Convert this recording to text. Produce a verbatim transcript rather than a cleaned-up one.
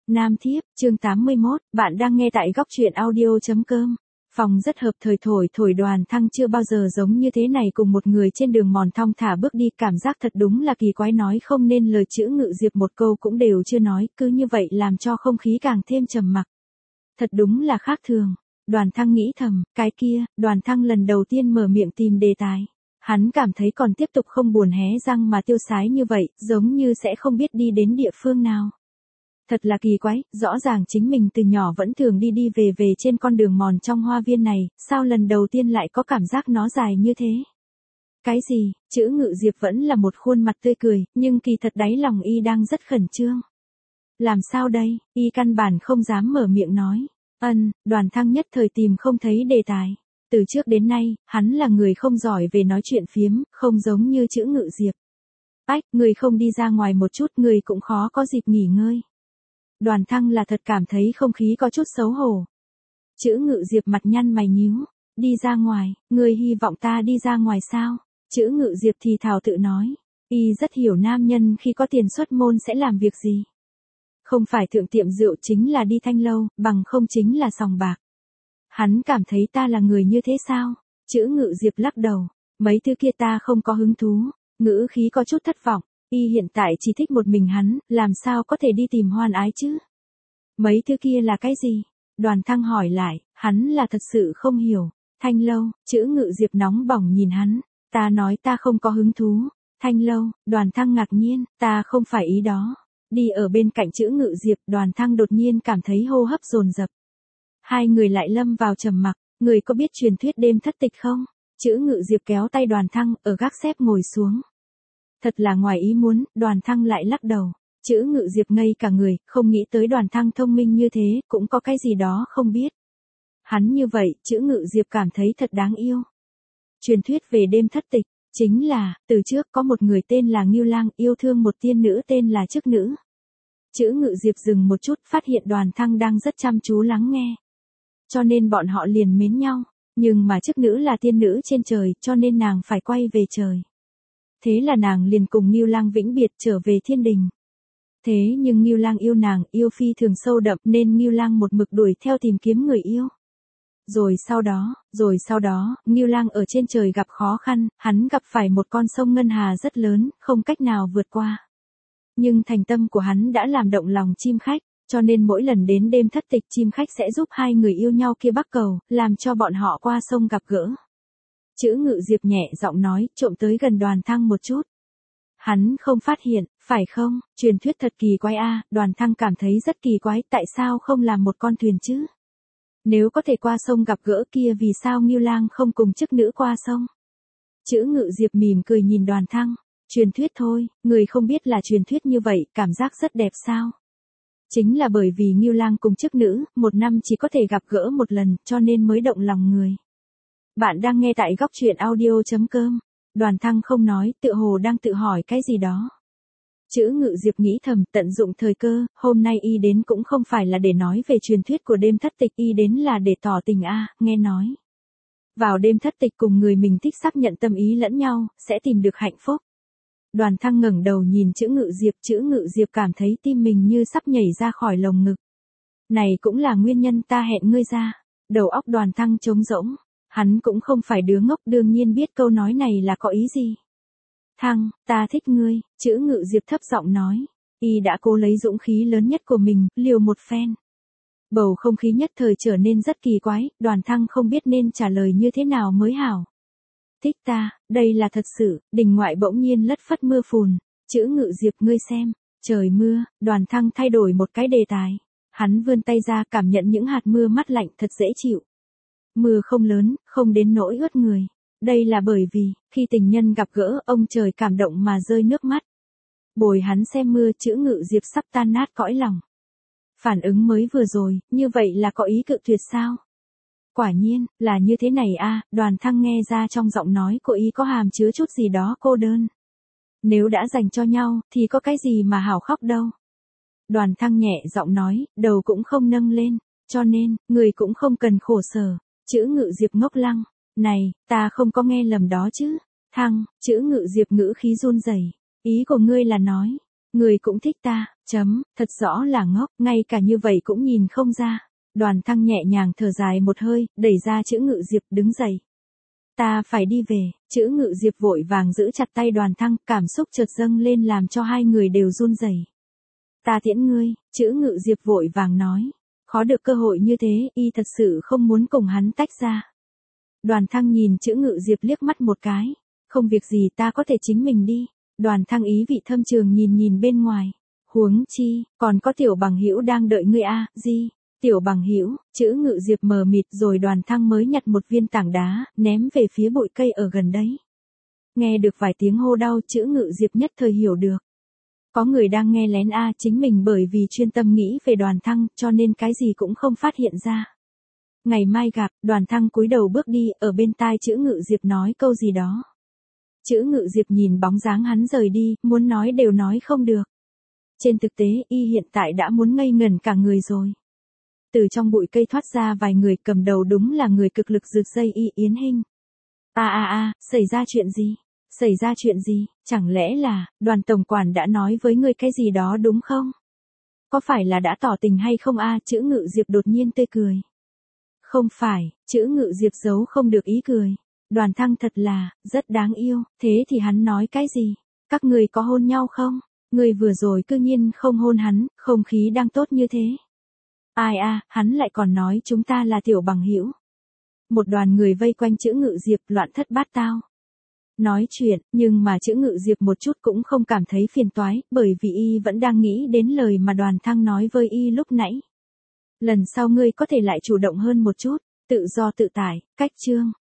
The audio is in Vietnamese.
Nam thiếp, chương tám mươi mốt, bạn đang nghe tại góc truyện audio.com. Phòng rất hợp thời thổi thổi Đoàn Thăng chưa bao giờ giống như thế này cùng một người trên đường mòn thong thả bước đi, cảm giác thật đúng là kỳ quái, nói không nên lời. Chữ Ngự Diệp một câu cũng đều chưa nói, cứ như vậy làm cho không khí càng thêm trầm mặc. Thật đúng là khác thường. Đoàn Thăng nghĩ thầm, cái kia, Đoàn Thăng lần đầu tiên mở miệng tìm đề tài. Hắn cảm thấy còn tiếp tục không buồn hé răng mà tiêu sái như vậy, giống như sẽ không biết đi đến địa phương nào. Thật là kỳ quái, rõ ràng chính mình từ nhỏ vẫn thường đi đi về về trên con đường mòn trong hoa viên này, sao lần đầu tiên lại có cảm giác nó dài như thế? Cái gì? Chữ Ngự Diệp vẫn là một khuôn mặt tươi cười, nhưng kỳ thật đáy lòng y đang rất khẩn trương. Làm sao đây? Y căn bản không dám mở miệng nói. Ân, Đoàn Thăng nhất thời tìm không thấy đề tài. Từ trước đến nay, hắn là người không giỏi về nói chuyện phiếm, không giống như Chữ Ngự Diệp. Ách, người không đi ra ngoài một chút, người cũng khó có dịp nghỉ ngơi. Đoàn Thăng là thật cảm thấy không khí có chút xấu hổ. Chữ Ngự Diệp mặt nhăn mày nhíu. Đi ra ngoài, người hy vọng ta đi ra ngoài sao? Chữ Ngự Diệp thì thào tự nói. Y rất hiểu nam nhân khi có tiền xuất môn sẽ làm việc gì. Không phải thượng tiệm rượu chính là đi thanh lâu, bằng không chính là sòng bạc. Hắn cảm thấy ta là người như thế sao? Chữ Ngự Diệp lắc đầu. Mấy thứ kia ta không có hứng thú. Ngữ khí có chút thất vọng. Y hiện tại chỉ thích một mình hắn, làm sao có thể đi tìm hoan ái chứ? Mấy thứ kia là cái gì? Đoàn Thăng hỏi lại, hắn là thật sự không hiểu. Thanh lâu, Chữ Ngự Diệp nóng bỏng nhìn hắn. Ta nói ta không có hứng thú. Thanh lâu, Đoàn Thăng ngạc nhiên, ta không phải ý đó. Đi ở bên cạnh Chữ Ngự Diệp, Đoàn Thăng đột nhiên cảm thấy hô hấp dồn dập. Hai người lại lâm vào trầm mặc. Người có biết truyền thuyết đêm thất tịch không? Chữ Ngự Diệp kéo tay Đoàn Thăng, ở gác xếp ngồi xuống. Thật là ngoài ý muốn, Đoàn Thăng lại lắc đầu. Chữ Ngự Diệp ngây cả người, không nghĩ tới Đoàn Thăng thông minh như thế, cũng có cái gì đó không biết. Hắn như vậy, Chữ Ngự Diệp cảm thấy thật đáng yêu. Truyền thuyết về đêm thất tịch, chính là, từ trước có một người tên là Ngưu Lang yêu thương một tiên nữ tên là Chức Nữ. Chữ Ngự Diệp dừng một chút, phát hiện Đoàn Thăng đang rất chăm chú lắng nghe. Cho nên bọn họ liền mến nhau, nhưng mà Chức Nữ là tiên nữ trên trời, cho nên nàng phải quay về trời. Thế là nàng liền cùng Ngưu Lang vĩnh biệt trở về thiên đình. Thế nhưng Ngưu Lang yêu nàng, yêu phi thường sâu đậm nên Ngưu Lang một mực đuổi theo tìm kiếm người yêu. Rồi sau đó, rồi sau đó, Ngưu Lang ở trên trời gặp khó khăn, hắn gặp phải một con sông ngân hà rất lớn, không cách nào vượt qua. Nhưng thành tâm của hắn đã làm động lòng chim khách, cho nên mỗi lần đến đêm thất tịch chim khách sẽ giúp hai người yêu nhau kia bắc cầu, làm cho bọn họ qua sông gặp gỡ. Chữ Ngự Diệp nhẹ giọng nói, trộm tới gần Đoàn Thăng một chút. Hắn không phát hiện, phải không? Truyền thuyết thật kỳ quái a. Đoàn Thăng cảm thấy rất kỳ quái, tại sao không làm một con thuyền chứ? Nếu có thể qua sông gặp gỡ kia vì sao Ngưu Lang không cùng Chức Nữ qua sông? Chữ Ngự Diệp mỉm cười nhìn Đoàn Thăng. Truyền thuyết thôi, người không biết là truyền thuyết như vậy, cảm giác rất đẹp sao? Chính là bởi vì Ngưu Lang cùng Chức Nữ, một năm chỉ có thể gặp gỡ một lần, cho nên mới động lòng người. Bạn đang nghe tại góc truyện audio.com. Đoàn Thăng không nói, tựa hồ đang tự hỏi cái gì đó. Chữ Ngự Diệp nghĩ thầm, tận dụng thời cơ, hôm nay y đến cũng không phải là để nói về truyền thuyết của đêm thất tịch, y đến là để tỏ tình a, nghe nói. Vào đêm thất tịch cùng người mình thích xác nhận tâm ý lẫn nhau, sẽ tìm được hạnh phúc. Đoàn Thăng ngẩng đầu nhìn Chữ Ngự Diệp, Chữ Ngự Diệp cảm thấy tim mình như sắp nhảy ra khỏi lồng ngực. Này cũng là nguyên nhân ta hẹn ngươi ra. Đầu óc Đoàn Thăng trống rỗng. Hắn cũng không phải đứa ngốc, đương nhiên biết câu nói này là có ý gì. Thăng, ta thích ngươi, Chữ Ngự Diệp thấp giọng nói. Y đã cố lấy dũng khí lớn nhất của mình, liều một phen. Bầu không khí nhất thời trở nên rất kỳ quái, Đoàn Thăng không biết nên trả lời như thế nào mới hảo. Thích ta, đây là thật sự, đình ngoại bỗng nhiên lất phất mưa phùn. Chữ Ngự Diệp ngươi xem, trời mưa, Đoàn Thăng thay đổi một cái đề tài. Hắn vươn tay ra cảm nhận những hạt mưa mát lạnh thật dễ chịu. Mưa không lớn, không đến nỗi ướt người. Đây là bởi vì, khi tình nhân gặp gỡ, ông trời cảm động mà rơi nước mắt. Bồi hắn xem mưa, Chữ Ngự Diệp sắp tan nát cõi lòng. Phản ứng mới vừa rồi, như vậy là có ý cự tuyệt sao? Quả nhiên, là như thế này a. Đoàn Thăng nghe ra trong giọng nói của ý có hàm chứa chút gì đó cô đơn. Nếu đã dành cho nhau, thì có cái gì mà hảo khóc đâu. Đoàn Thăng nhẹ giọng nói, đầu cũng không nâng lên, cho nên, người cũng không cần khổ sở. Chữ Ngự Diệp ngốc lăng. Này, ta không có nghe lầm đó chứ. Thăng, Chữ Ngự Diệp ngữ khí run rẩy. Ý của ngươi là nói, Người cũng thích ta, chấm, thật rõ là ngốc, ngay cả như vậy cũng nhìn không ra. Đoàn Thăng nhẹ nhàng thở dài một hơi, đẩy ra Chữ Ngự Diệp đứng dậy. Ta phải đi về, Chữ Ngự Diệp vội vàng giữ chặt tay Đoàn Thăng, cảm xúc chợt dâng lên làm cho hai người đều run rẩy. Ta tiễn ngươi, Chữ Ngự Diệp vội vàng nói. Khó được cơ hội như thế, y thật sự không muốn cùng hắn tách ra. Đoàn Thăng nhìn Chữ Ngự Diệp liếc mắt một cái. Không việc gì, ta có thể chính mình đi. Đoàn Thăng ý vị thâm trường nhìn nhìn bên ngoài. Huống chi, còn có Tiểu Bằng Hữu đang đợi ngươi a, gì? Tiểu Bằng Hữu, Chữ Ngự Diệp mờ mịt rồi Đoàn Thăng mới nhặt một viên tảng đá, ném về phía bụi cây ở gần đấy. Nghe được vài tiếng hô đau, Chữ Ngự Diệp nhất thời hiểu được. Có người đang nghe lén a, chính mình bởi vì chuyên tâm nghĩ về Đoàn Thăng, cho nên cái gì cũng không phát hiện ra. Ngày mai gặp, Đoàn Thăng cúi đầu bước đi, ở bên tai Chữ Ngự Diệp nói câu gì đó. Chữ Ngự Diệp nhìn bóng dáng hắn rời đi, muốn nói đều nói không được. Trên thực tế, y hiện tại đã muốn ngây ngẩn cả người rồi. Từ trong bụi cây thoát ra vài người, cầm đầu đúng là người cực lực rực dây y Yến Hinh. A a a, xảy ra chuyện gì? Xảy ra chuyện gì? Chẳng lẽ là, Đoàn tổng quản đã nói với ngươi cái gì đó đúng không? Có phải là đã tỏ tình hay không a? Chữ Ngự Diệp đột nhiên tươi cười. Không phải, Chữ Ngự Diệp giấu không được ý cười. Đoàn Thăng thật là, rất đáng yêu, thế thì hắn nói cái gì? Các người có hôn nhau không? Người vừa rồi cư nhiên không hôn hắn, không khí đang tốt như thế. Ai a, hắn lại còn nói chúng ta là Tiểu Bằng Hữu. Một đoàn người vây quanh Chữ Ngự Diệp loạn thất bát tao. Nói chuyện, nhưng mà Chữ Ngự Diệp một chút cũng không cảm thấy phiền toái, bởi vì y vẫn đang nghĩ đến lời mà Đoàn Thăng nói với y lúc nãy. Lần sau ngươi có thể lại chủ động hơn một chút, tự do tự tại, cách chương.